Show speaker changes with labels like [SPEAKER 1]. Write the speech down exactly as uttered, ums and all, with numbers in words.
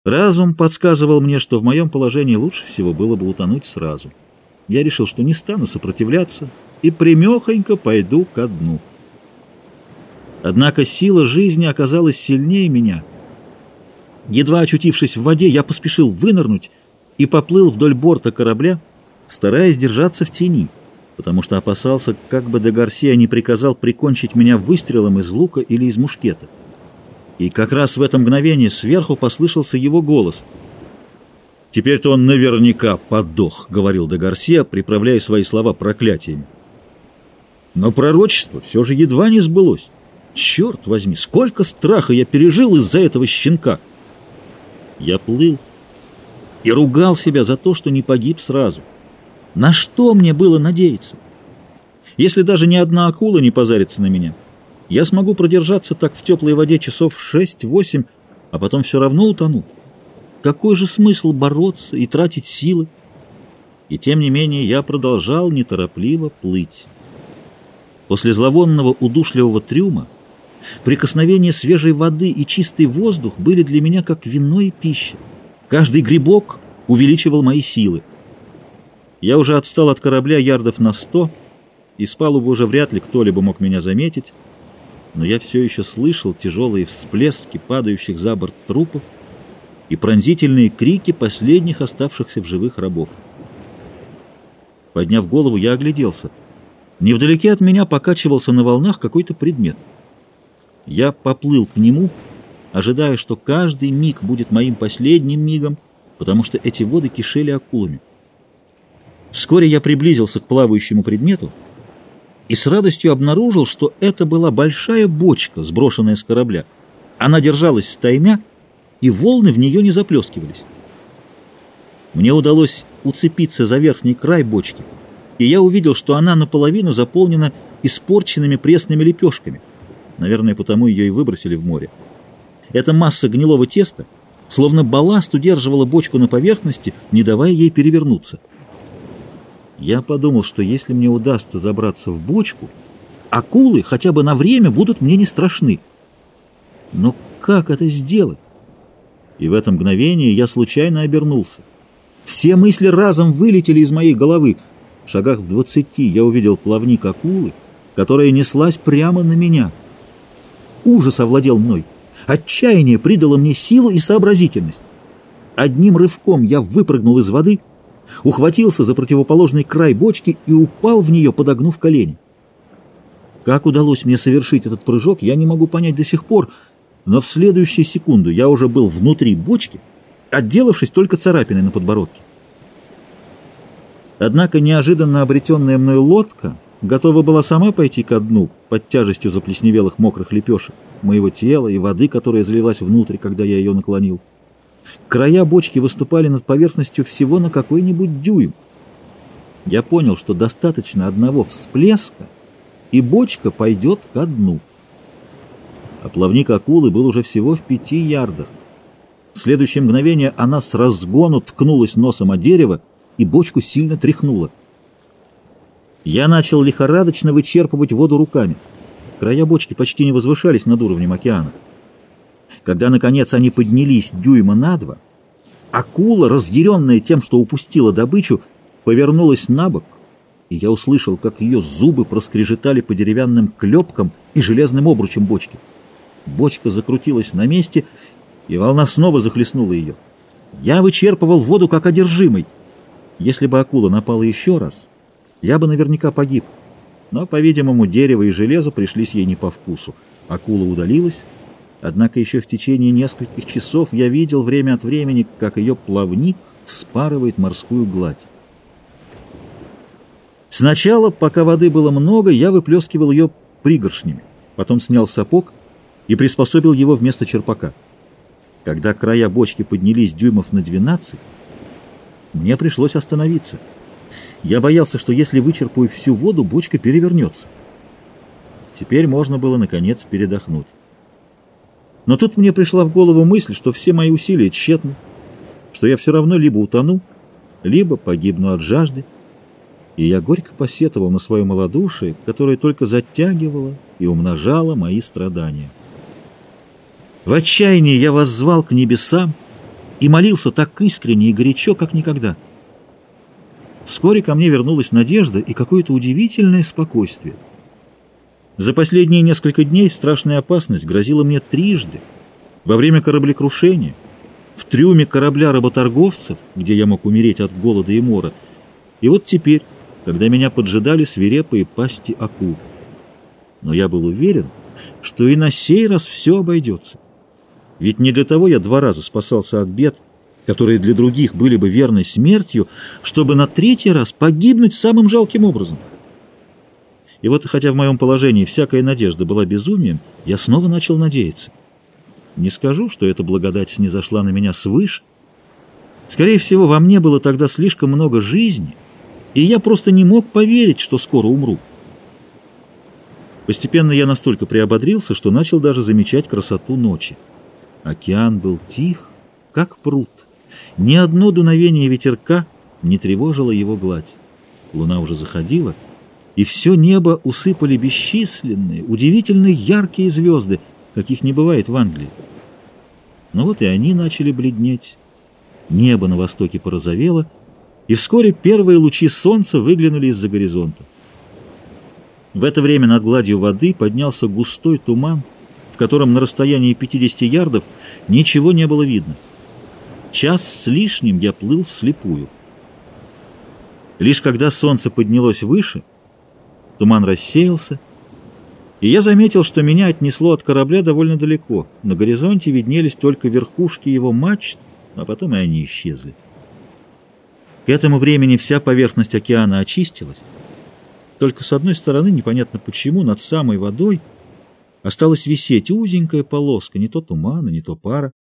[SPEAKER 1] Разум подсказывал мне, что в моем положении лучше всего было бы утонуть сразу. Я решил, что не стану сопротивляться и прямехонько пойду ко дну. Однако сила жизни оказалась сильнее меня. Едва очутившись в воде, я поспешил вынырнуть и поплыл вдоль борта корабля, стараясь держаться в тени, потому что опасался, как бы де Гарсия не приказал прикончить меня выстрелом из лука или из мушкета. И как раз в это мгновение сверху послышался его голос. «Теперь-то он наверняка подох», — говорил де Гарсия, приправляя свои слова проклятиями. Но пророчество все же едва не сбылось. Черт возьми, сколько страха я пережил из-за этого щенка! Я плыл и ругал себя за то, что не погиб сразу. На что мне было надеяться? Если даже ни одна акула не позарится на меня, я смогу продержаться так в теплой воде часов шесть-восемь, а потом все равно утону. Какой же смысл бороться и тратить силы? И тем не менее я продолжал неторопливо плыть. После зловонного удушливого трюма прикосновение свежей воды и чистый воздух были для меня как вино и пища. Каждый грибок увеличивал мои силы. Я уже отстал от корабля ярдов на сто, и с палубы уже вряд ли кто-либо мог меня заметить, но я все еще слышал тяжелые всплески падающих за борт трупов и пронзительные крики последних оставшихся в живых рабов. Подняв голову, я огляделся. Невдалеке от меня покачивался на волнах какой-то предмет. Я поплыл к нему, ожидая, что каждый миг будет моим последним мигом, потому что эти воды кишели акулами. Вскоре я приблизился к плавающему предмету и с радостью обнаружил, что это была большая бочка, сброшенная с корабля. Она держалась стаймя, и волны в нее не заплескивались. Мне удалось уцепиться за верхний край бочки, и я увидел, что она наполовину заполнена испорченными пресными лепешками. Наверное, потому ее и выбросили в море. Эта масса гнилого теста словно балласт удерживала бочку на поверхности, не давая ей перевернуться. Я подумал, что если мне удастся забраться в бочку, акулы хотя бы на время будут мне не страшны. Но как это сделать? И в это мгновение я случайно обернулся. Все мысли разом вылетели из моей головы. В шагах в двадцати я увидел плавник акулы, которая неслась прямо на меня. Ужас овладел мной. Отчаяние придало мне силу и сообразительность. Одним рывком я выпрыгнул из воды, ухватился за противоположный край бочки и упал в нее, подогнув колени. Как удалось мне совершить этот прыжок, я не могу понять до сих пор, но в следующую секунду я уже был внутри бочки, отделавшись только царапиной на подбородке. Однако неожиданно обретенная мной лодка готова была сама пойти ко дну под тяжестью заплесневелых мокрых лепешек, моего тела и воды, которая залилась внутрь, когда я ее наклонил. Края бочки выступали над поверхностью всего на какой-нибудь дюйм. Я понял, что достаточно одного всплеска, и бочка пойдет ко дну. А плавник акулы был уже всего в пяти ярдах. В следующее мгновение она с разгону ткнулась носом о дерево, и бочку сильно тряхнула. Я начал лихорадочно вычерпывать воду руками. Края бочки почти не возвышались над уровнем океана. Когда, наконец, они поднялись дюйма на два, акула, разъяренная тем, что упустила добычу, повернулась на бок, и я услышал, как ее зубы проскрежетали по деревянным клепкам и железным обручам бочки. Бочка закрутилась на месте, и волна снова захлестнула ее. Я вычерпывал воду как одержимый. Если бы акула напала еще раз, я бы наверняка погиб. Но, по-видимому, дерево и железо пришлись ей не по вкусу. Акула удалилась, однако еще в течение нескольких часов я видел время от времени, как ее плавник вспарывает морскую гладь. Сначала, пока воды было много, я выплескивал ее пригоршнями, потом снял сапог и приспособил его вместо черпака. Когда края бочки поднялись дюймов на двенадцать, мне пришлось остановиться. Я боялся, что если вычерпаю всю воду, бочка перевернется. Теперь можно было, наконец, передохнуть. Но тут мне пришла в голову мысль, что все мои усилия тщетны, что я все равно либо утону, либо погибну от жажды, и я горько посетовал на свое малодушие, которое только затягивало и умножало мои страдания. В отчаянии я воззвал к небесам и молился так искренне и горячо, как никогда. Вскоре ко мне вернулась надежда и какое-то удивительное спокойствие. За последние несколько дней страшная опасность грозила мне трижды. Во время кораблекрушения, в трюме корабля работорговцев, где я мог умереть от голода и мора, и вот теперь, когда меня поджидали свирепые пасти акул. Но я был уверен, что и на сей раз все обойдется. Ведь не для того я два раза спасался от бед, которые для других были бы верной смертью, чтобы на третий раз погибнуть самым жалким образом. И вот, хотя в моем положении всякая надежда была безумием, я снова начал надеяться. Не скажу, что эта благодать снизошла на меня свыше. Скорее всего, во мне было тогда слишком много жизни, и я просто не мог поверить, что скоро умру. Постепенно я настолько приободрился, что начал даже замечать красоту ночи. Океан был тих, как пруд. Ни одно дуновение ветерка не тревожило его гладь. Луна уже заходила, и все небо усыпали бесчисленные, удивительно яркие звезды, каких не бывает в Англии. Но вот и они начали бледнеть. Небо на востоке порозовело, и вскоре первые лучи солнца выглянули из-за горизонта. В это время над гладью воды поднялся густой туман, в котором на расстоянии пятидесяти ярдов ничего не было видно. Час с лишним я плыл вслепую. Лишь когда солнце поднялось выше, туман рассеялся, и я заметил, что меня отнесло от корабля довольно далеко. На горизонте виднелись только верхушки его мачт, а потом и они исчезли. К этому времени вся поверхность океана очистилась. Только с одной стороны, непонятно почему, над самой водой осталась висеть узенькая полоска, не то тумана, не то пара.